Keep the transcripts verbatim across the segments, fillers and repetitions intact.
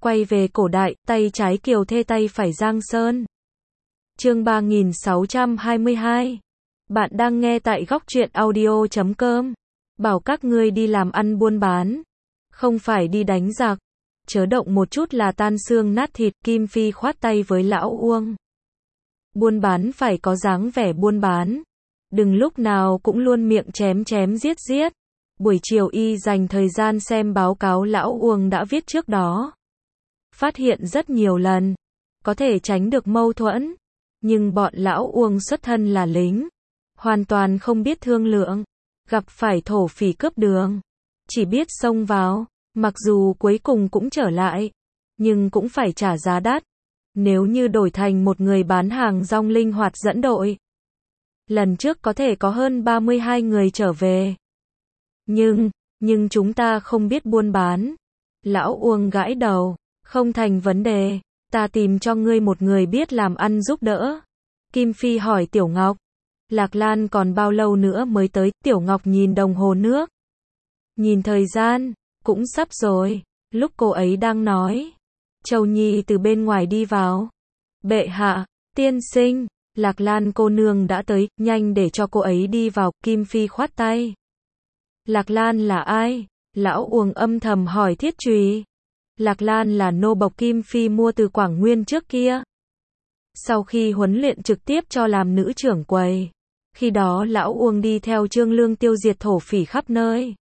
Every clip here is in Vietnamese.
Quay về cổ đại, tay trái Kiều Thê tay phải Giang Sơn. Chương ba nghìn sáu trăm hai mươi hai. Bạn đang nghe tại góc truyện audio chấm com. Bảo các ngươi đi làm ăn buôn bán, không phải đi đánh giặc. Chớ động một chút là tan xương nát thịt, Kim Phi khoát tay với lão Uông. Buôn bán phải có dáng vẻ buôn bán. Đừng lúc nào cũng luôn miệng chém chém giết giết. Buổi chiều y dành thời gian xem báo cáo lão Uông đã viết trước đó. Phát hiện rất nhiều lần, có thể tránh được mâu thuẫn. Nhưng bọn lão Uông xuất thân là lính, hoàn toàn không biết thương lượng. Gặp phải thổ phỉ cướp đường, chỉ biết xông vào, mặc dù cuối cùng cũng trở lại, nhưng cũng phải trả giá đắt. Nếu như đổi thành một người bán hàng rong linh hoạt dẫn đội, lần trước có thể có hơn ba mươi hai người trở về. Nhưng, nhưng chúng ta không biết buôn bán. Lão Uông gãi đầu, không thành vấn đề, ta tìm cho ngươi một người biết làm ăn giúp đỡ. Kim Phi hỏi Tiểu Ngọc, Lạc Lan còn bao lâu nữa mới tới? Tiểu Ngọc nhìn đồng hồ nước, nhìn thời gian, cũng sắp rồi. Lúc cô ấy đang nói, Châu Nhi từ bên ngoài đi vào. Bệ hạ, tiên sinh, Lạc Lan cô nương đã tới, nhanh để cho cô ấy đi vào. Kim Phi khoát tay. Lạc Lan là ai? Lão Uông âm thầm hỏi Thiết Trùy. Lạc Lan là nô bộc Kim Phi mua từ Quảng Nguyên trước kia. Sau khi huấn luyện trực tiếp cho làm nữ trưởng quầy. Khi đó lão Uông đi theo Trương Lương tiêu diệt thổ phỉ khắp nơi.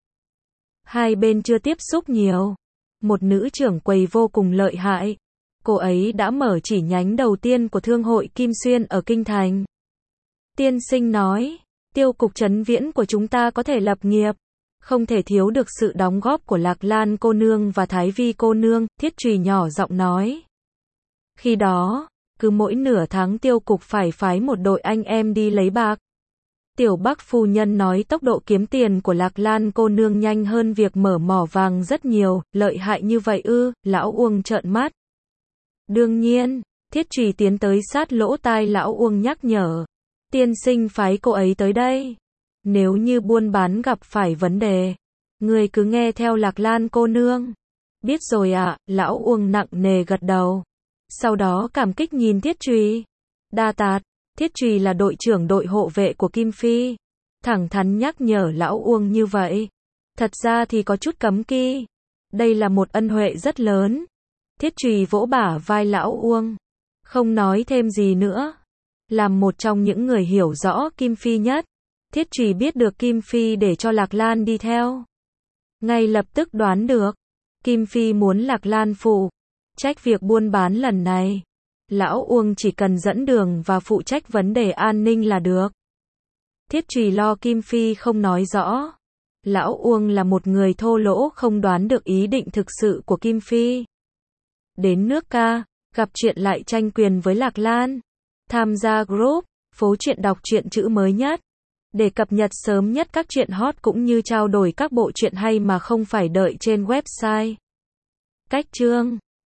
Hai bên chưa tiếp xúc nhiều. Một nữ trưởng quầy vô cùng lợi hại. Cô ấy đã mở chỉ nhánh đầu tiên của Thương hội Kim Xuyên ở Kinh Thành. Tiên sinh nói, tiêu cục trấn viễn của chúng ta có thể lập nghiệp, không thể thiếu được sự đóng góp của Lạc Lan cô nương và Thái Vi cô nương. Thiết Trùy nhỏ giọng nói. Khi đó, cứ mỗi nửa tháng tiêu cục phải phái một đội anh em đi lấy bạc. Tiểu Bắc phu nhân nói tốc độ kiếm tiền của Lạc Lan cô nương nhanh hơn việc mở mỏ vàng rất nhiều. Lợi hại như vậy ư? Lão Uông trợn mắt. Đương nhiên. Thiết Trùy tiến tới sát lỗ tai lão Uông nhắc nhở. Tiên sinh phái cô ấy tới đây. Nếu như buôn bán gặp phải vấn đề, người cứ nghe theo Lạc Lan cô nương. Biết rồi ạ. Lão Uông nặng nề gật đầu. Sau đó cảm kích nhìn Thiết Trùy. Đa tạ. Thiết Trùy là đội trưởng đội hộ vệ của Kim Phi, thẳng thắn nhắc nhở lão Uông như vậy. Thật ra thì có chút cấm kỵ. Đây là một ân huệ rất lớn. Thiết Trùy vỗ bả vai lão Uông, không nói thêm gì nữa. Làm một trong những người hiểu rõ Kim Phi nhất, Thiết Trùy biết được Kim Phi để cho Lạc Lan đi theo. Ngay lập tức đoán được, Kim Phi muốn Lạc Lan phụ trách việc buôn bán lần này. Lão Uông chỉ cần dẫn đường và phụ trách vấn đề an ninh là được. Thiết Trùy lo Kim Phi không nói rõ. Lão Uông là một người thô lỗ không đoán được ý định thực sự của Kim Phi. Đến nước Ca, gặp chuyện lại tranh quyền với Lạc Lan. Tham gia group, phố truyện đọc truyện chữ mới nhất. Để cập nhật sớm nhất các truyện hot cũng như trao đổi các bộ truyện hay mà không phải đợi trên website. Cách chương